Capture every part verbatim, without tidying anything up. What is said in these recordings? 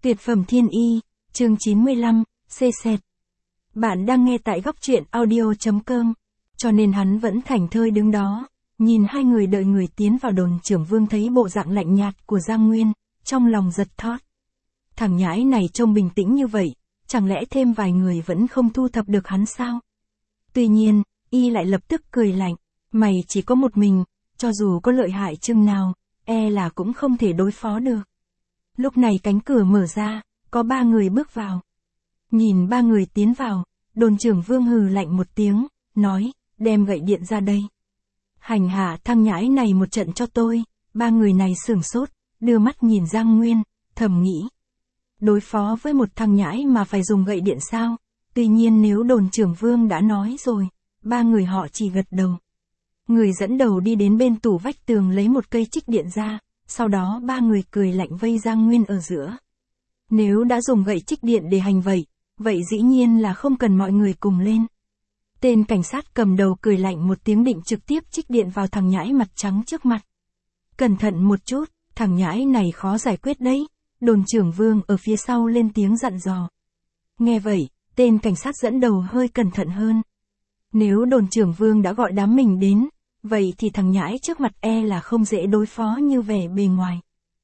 Tuyệt phẩm thiên y, chương chín mươi lăm, xê xẹt. Bạn đang nghe tại góc truyện audio.com, cho nên hắn vẫn thảnh thơi đứng đó, nhìn hai người đợi người tiến vào đồn trưởng Vương, thấy bộ dạng lạnh nhạt của Giang Nguyên, trong lòng giật thót. Thằng nhãi này trông bình tĩnh như vậy, chẳng lẽ thêm vài người vẫn không thu thập được hắn sao? Tuy nhiên, y lại lập tức cười lạnh, mày chỉ có một mình, cho dù có lợi hại chừng nào, e là cũng không thể đối phó được. Lúc này cánh cửa mở ra, có ba người bước vào. Nhìn ba người tiến vào, đồn trưởng Vương hừ lạnh một tiếng, nói, đem gậy điện ra đây. Hành hạ thằng nhãi này một trận cho tôi. Ba người này sửng sốt, đưa mắt nhìn Giang Nguyên, thầm nghĩ. Đối phó với một thằng nhãi mà phải dùng gậy điện sao? Tuy nhiên nếu đồn trưởng Vương đã nói rồi, ba người họ chỉ gật đầu. Người dẫn đầu đi đến bên tủ vách tường lấy một cây trích điện ra, sau đó ba người cười lạnh vây Giang Nguyên ở giữa. Nếu đã dùng gậy trích điện để hành vậy, vậy dĩ nhiên là không cần mọi người cùng lên. Tên cảnh sát cầm đầu cười lạnh một tiếng định trực tiếp trích điện vào thằng nhãi mặt trắng trước mặt. Cẩn thận một chút, thằng nhãi này khó giải quyết đấy, đồn trưởng Vương ở phía sau lên tiếng dặn dò. Nghe vậy, tên cảnh sát dẫn đầu hơi cẩn thận hơn. Nếu đồn trưởng Vương đã gọi đám mình đến, vậy thì thằng nhãi trước mặt e là không dễ đối phó như vẻ bề ngoài.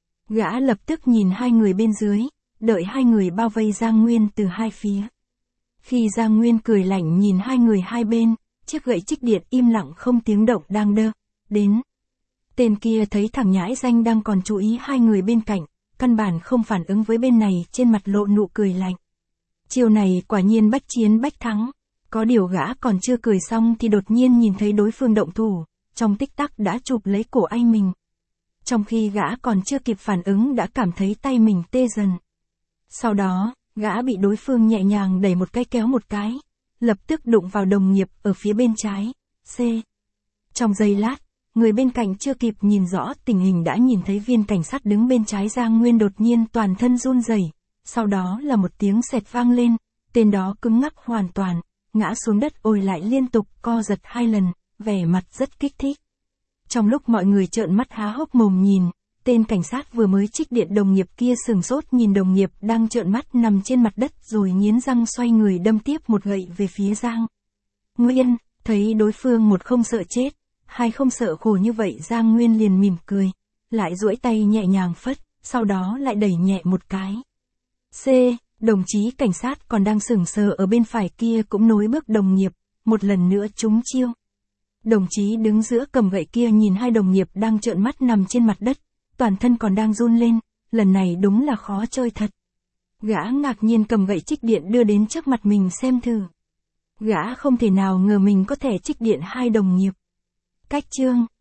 Gã lập tức nhìn hai người bên dưới, đợi hai người bao vây Giang Nguyên từ hai phía. Khi Giang Nguyên cười lạnh nhìn hai người hai bên, chiếc gậy trích điện im lặng không tiếng động đang đơ đến. Tên kia thấy thằng nhãi danh đang còn chú ý hai người bên cạnh, căn bản không phản ứng với bên này, trên mặt lộ nụ cười lạnh. Chiều này quả nhiên bách chiến bách thắng. Có điều gã còn chưa cười xong thì đột nhiên nhìn thấy đối phương động thủ, trong tích tắc đã chụp lấy cổ anh mình. Trong khi gã còn chưa kịp phản ứng đã cảm thấy tay mình tê dần. Sau đó, gã bị đối phương nhẹ nhàng đẩy một cái kéo một cái, lập tức đụng vào đồng nghiệp ở phía bên trái, C. Trong giây lát, người bên cạnh chưa kịp nhìn rõ tình hình đã nhìn thấy viên cảnh sát đứng bên trái Giang Nguyên đột nhiên toàn thân run rẩy, sau đó là một tiếng xẹt vang lên, tên đó cứng ngắc hoàn toàn, ngã xuống đất ôi lại liên tục co giật hai lần, vẻ mặt rất kích thích. Trong lúc mọi người trợn mắt há hốc mồm nhìn, tên cảnh sát vừa mới trích điện đồng nghiệp kia sừng sốt nhìn đồng nghiệp đang trợn mắt nằm trên mặt đất rồi nghiến răng xoay người đâm tiếp một gậy về phía Giang Nguyên, thấy đối phương một không sợ chết, hai không sợ khổ như vậy, Giang Nguyên liền mỉm cười, lại duỗi tay nhẹ nhàng phất, sau đó lại đẩy nhẹ một cái. C. Đồng chí cảnh sát còn đang sững sờ ở bên phải kia cũng nối bước đồng nghiệp, một lần nữa trúng chiêu. Đồng chí đứng giữa cầm gậy kia nhìn hai đồng nghiệp đang trợn mắt nằm trên mặt đất, toàn thân còn đang run lên, lần này đúng là khó chơi thật. Gã ngạc nhiên cầm gậy trích điện đưa đến trước mặt mình xem thử. Gã không thể nào ngờ mình có thể trích điện hai đồng nghiệp. Cách chương